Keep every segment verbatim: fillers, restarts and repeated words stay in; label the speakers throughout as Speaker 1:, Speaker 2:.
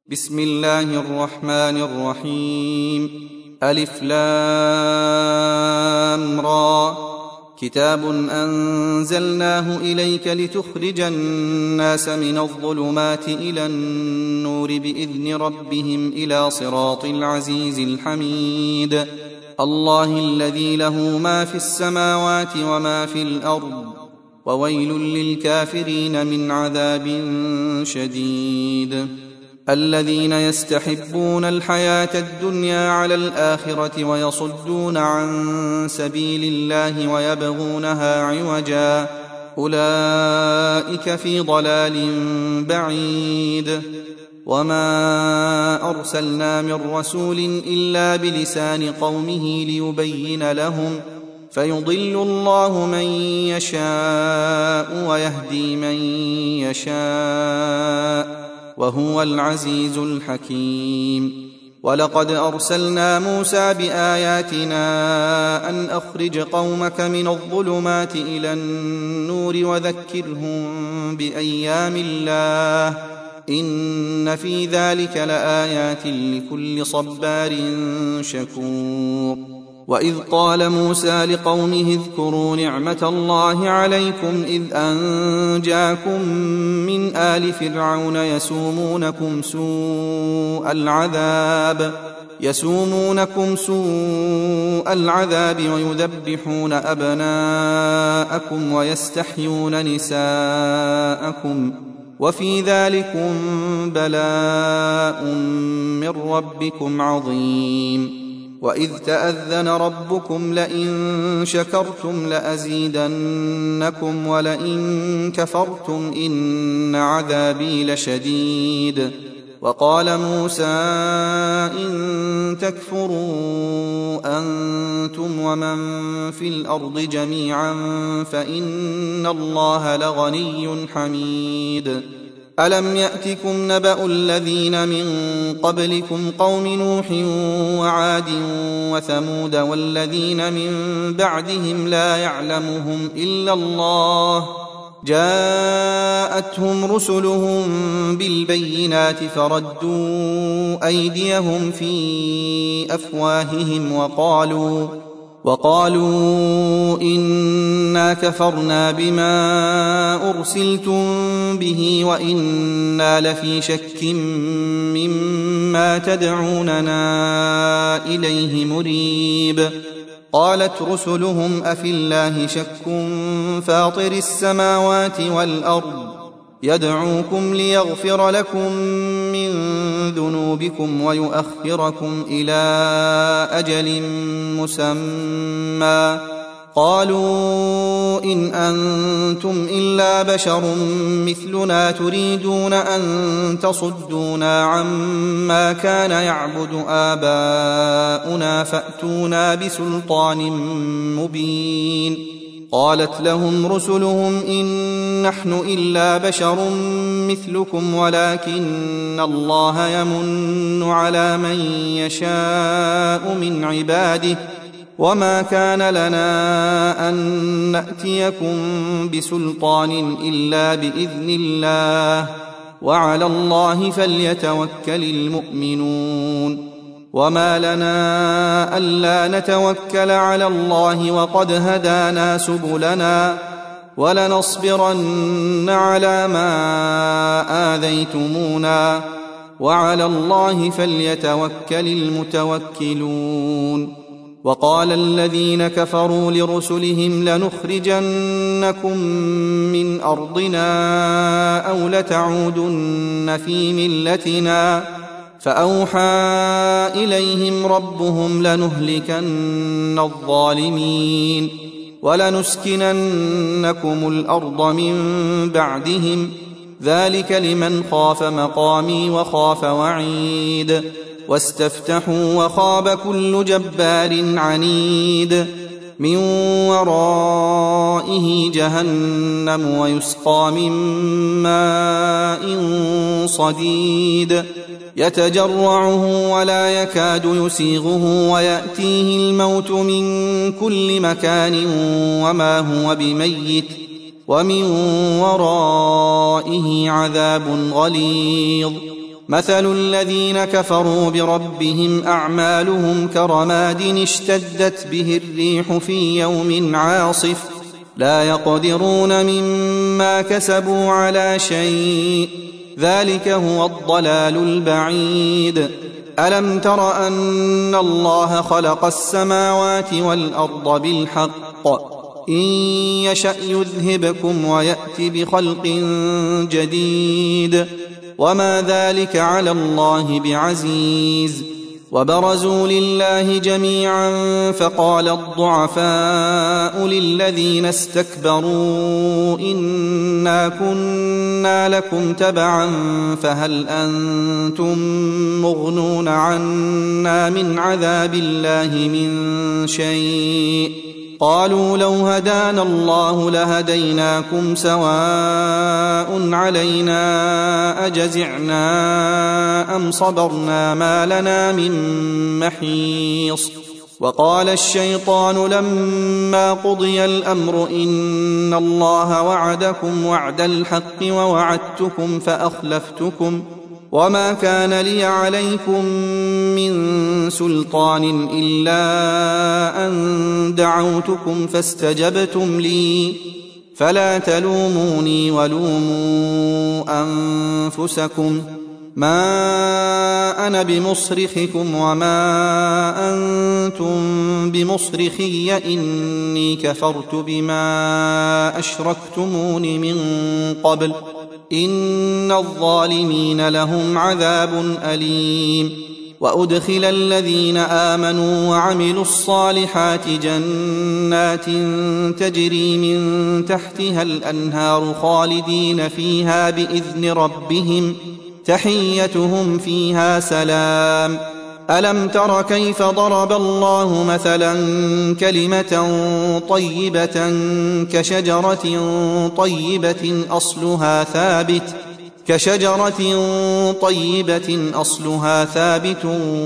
Speaker 1: بسم الله الرحمن الرحيم. ألف لام را. كتاب أنزلناه إليك لتخرج الناس من الظلمات إلى النور بإذن ربهم إلى صراط العزيز الحميد. الله الذي له ما في السماوات وما في الأرض، وويل للكافرين من عذاب شديد. الذين يستحبون الحياة الدنيا على الآخرة ويصدون عن سبيل الله ويبغونها عوجا، أولئك في ضلال بعيد. وما أرسلنا من رسول إلا بلسان قومه ليبين لهم، فيضل الله من يشاء ويهدي من يشاء، وهو العزيز الحكيم. ولقد أرسلنا موسى بآياتنا أن أخرج قومك من الظلمات إلى النور وذكرهم بأيام الله، إن في ذلك لآيات لكل صبار شكور. وإذ قال موسى لقومه اذكروا نعمة الله عليكم إذ أنجاكم من آل فرعون يسومونكم سوء العذاب يسومونكم سوء العذاب ويذبحون أبناءكم ويستحيون نساءكم، وفي ذلكم بلاء من ربكم عظيم. وإذ تأذن ربكم لئن شكرتم لأزيدنكم ولئن كفرتم إن عذابي لشديد. وقال موسى إن تكفروا أنتم ومن في الأرض جميعا فإن الله لغني حميد. ألم يأتكم نبأ الذين من قبلكم قوم نوح وعاد وثمود والذين من بعدهم لا يعلمهم إلا الله، جاءتهم رسلهم بالبينات فردوا أيديهم في أفواههم وقالوا وقالوا إنا كفرنا بما أرسلتم به وإنا لفي شك مما تدعوننا إليه مريب. قالت رسلهم أفي الله شك فاطر السماوات والأرض يدعوكم ليغفر لكم من ذنوبكم ويؤخركم إلى أجل مسمى، قالوا إن أنتم إلا بشر مثلنا تريدون أن تصدونا عما كان يعبد آباؤنا فأتونا بسلطان مبين. قالت لهم رسلهم إن نحن إلا بشر مثلكم ولكن الله يمن على من يشاء من عباده، وما كان لنا أن نأتيكم بسلطان إلا بإذن الله، وعلى الله فليتوكل المؤمنون. وما لنا ألا نتوكل على الله وقد هدانا سبلنا ولنصبرن على ما آذيتمونا، وعلى الله فليتوكل المتوكلون. وقال الذين كفروا لرسلهم لنخرجنكم من أرضنا أو لتعودن في ملتنا، فأوحى إليهم ربهم لنهلكن الظالمين ولنسكننكم الأرض من بعدهم، ذلك لمن خاف مقامي وخاف وعيد. واستفتحوا وخاب كل جبار عنيد، من ورائه جهنم ويسقى من ماء صديد يتجرعه ولا يكاد يسيغه ويأتيه الموت من كل مكان وما هو بميت ومن ورائه عذاب غليظ مثل الذين كفروا بربهم أعمالهم كرماد اشتدت به الريح في يوم عاصف لا يقدرون مما كسبوا على شيء ذلك هو الضلال البعيد. ألم تر أن الله خلق السماوات والأرض بالحق إن يشأ يذهبكم ويأت بخلق جديد وما ذلك على الله بعزيز. وبرزوا لله جميعا فقال الضعفاء للذين استكبروا إنا كنا لكم تبعا فهل أنتم مغنون عنا من عذاب الله من شيء قالوا لو هدانا الله لهديناكم سواء علينا أجزعنا أم صبرنا ما لنا من محيص. وقال الشيطان لما قضي الأمر إن الله وعدكم وعد الحق ووعدتكم فأخلفتكم وما كان لي عليكم من سلطان إلا أن دعوتكم فاستجبتم لي فلا تلوموني ولوموا أنفسكم ما أنا بمصرخكم وما أنتم بمصرخي إني كفرت بما أشركتمون من قبل إن الظالمين لهم عذاب أليم. وأدخل الذين آمنوا وعملوا الصالحات جنات تجري من تحتها الأنهار خالدين فيها بإذن ربهم تحيتهم فيها سلام. ألم تر كيف ضرب الله مثلا كلمة طيبة كشجرة طيبة أصلها ثابت كشجرة طيبة أصلها ثابت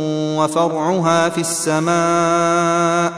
Speaker 1: وفرعها في السماء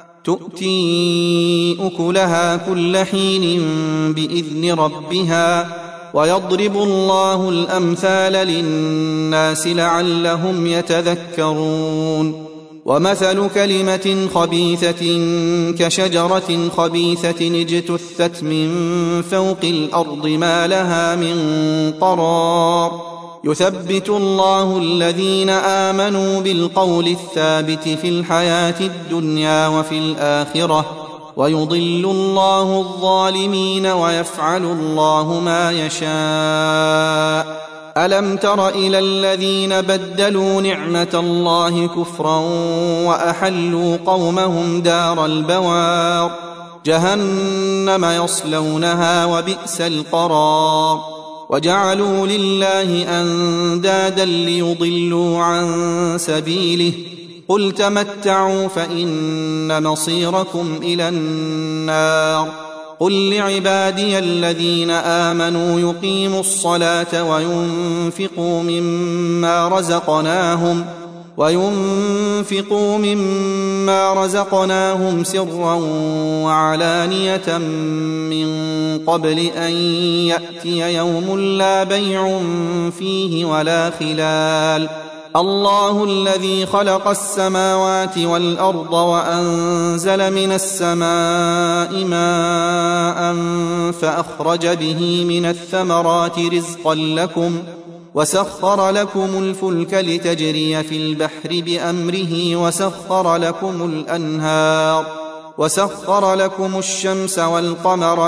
Speaker 1: تؤتي أكلها كل حين بإذن ربها ويضرب الله الأمثال للناس لعلهم يتذكرون. ومثل كلمة خبيثة كشجرة خبيثة اجتثت من فوق الأرض ما لها من قرار يثبت الله الذين آمنوا بالقول الثابت في الحياة الدنيا وفي الآخرة ويضل الله الظالمين ويفعل الله ما يشاء. ألم تر إلى الذين بدلوا نعمة الله كفرا وأحلوا قومهم دار البوار جهنم يصلونها وبئس القرار وجعلوا لله أندادا ليضلوا عن سبيله قل تمتعوا فإن مصيركم إلى النار. قل لعبادي الذين آمنوا يقيموا الصلاة وينفقوا مما رزقناهم وينفقوا مما رزقناهم سرا وعلانية من قبل أن يأتي يوم لا بيع فيه ولا خلال. الله الذي خلق السماوات والأرض وأنزل من السماء ماء فأخرج به من الثمرات رزقا لكم وسخر لكم الفلك لتجري في البحر بأمره وسخر لكم الأنهار وسخر لكم الشمس والقمر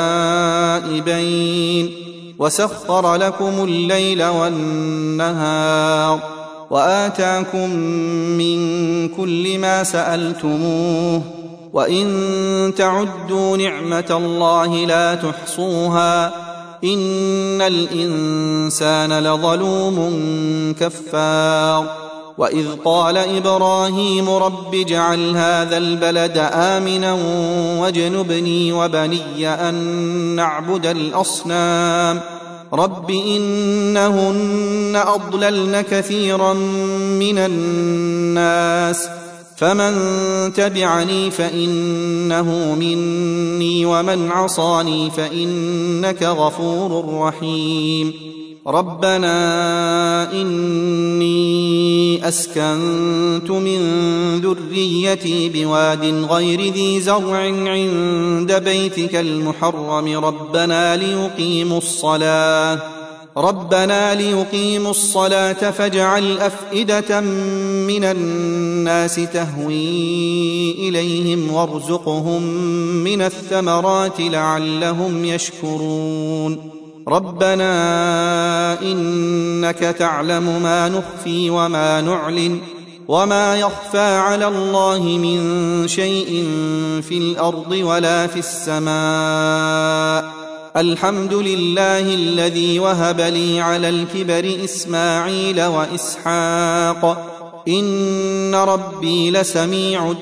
Speaker 1: دائبين وسخر لكم الليل والنهار وآتاكم من كل ما سألتموه وإن تعدوا نعمة الله لا تحصوها إن الإنسان لظلوم كفار. وإذ قال إبراهيم رب اجعل هذا البلد آمنا واجنبني وبني أن نعبد الأصنام رب إنهن أضللن كثيرا من الناس فمن تبعني فإنه مني ومن عصاني فإنك غفور رحيم. ربنا إني أسكنت من ذريتي بواد غير ذي زرع عند بيتك المحرم ربنا ليقيموا الصلاة ربنا ليقيموا الصلاة فاجعل أفئدة من الناس تهوي إليهم وارزقهم من الثمرات لعلهم يشكرون ربنا إنك تعلم ما نخفي وما نعلن وما يخفى على الله من شيء في الأرض ولا في السماء الحمد لله الذي وهب لي على الكبر إسماعيل وإسحاق إن ربي لسميع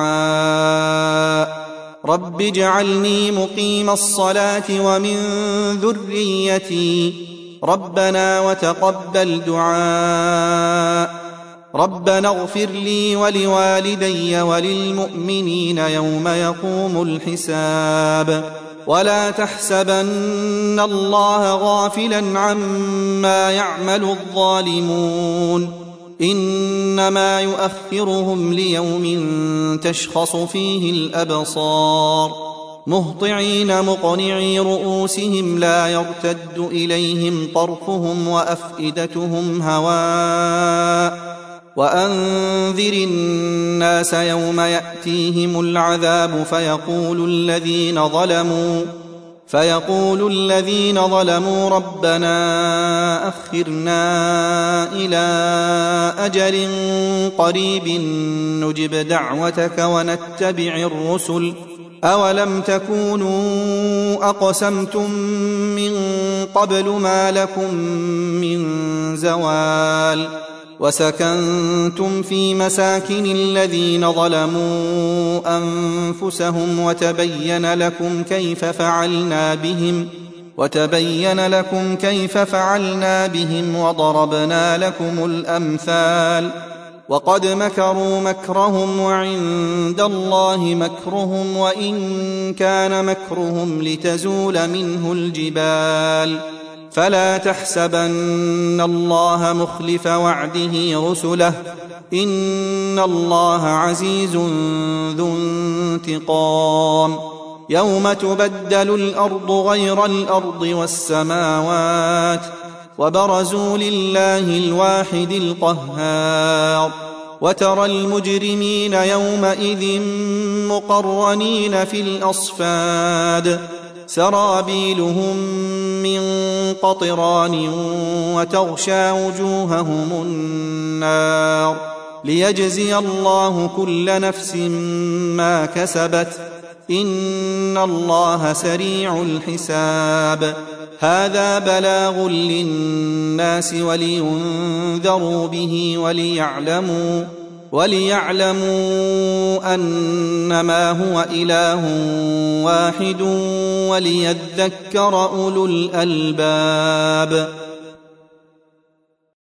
Speaker 1: الدعاء رب اجعلني مقيم الصلاة ومن ذريتي ربنا وتقبل دعاء ربنا اغفر لي ولوالدي وللمؤمنين يوم يقوم الحساب ولا تحسبن الله غافلا عما يعمل الظالمون إنما يؤخرهم ليوم تشخص فيه الأبصار مهطعين مقنعي رؤوسهم لا يرتد إليهم طرفهم وأفئدتهم هواء وأنذر الناس يوم يأتيهم العذاب فيقول الذين ظلموا فيقول الذين ظلموا ربنا أخرنا إلى أجل قريب نجب دعوتك ونتبع الرسل أولم تكونوا أقسمتم من قبل ما لكم من زوال وسكنتم في مساكن الذين ظلموا أنفسهم وتبين لكم كيف فعلنا بهم وتبين لكم كيف فعلنا بهم وضربنا لكم الأمثال وقد مكروا مكرهم وعند الله مكرهم وإن كان مكرهم لتزول منه الجبال فلا تحسبن الله مخلف وعده رسله إن الله عزيز ذو انتقام يوم تبدل الأرض غير الأرض والسماوات وبرزوا لله الواحد القهار وترى المجرمين يومئذ مقرنين في الأصفاد سرابيلهم من قطران وتغشى وجوههم النار ليجزي الله كل نفس ما كسبت إن الله سريع الحساب هذا بلاغ للناس ولينذروا به وليعلموا وليعلموا أنما هو إله واحد وليذكر أولو الألباب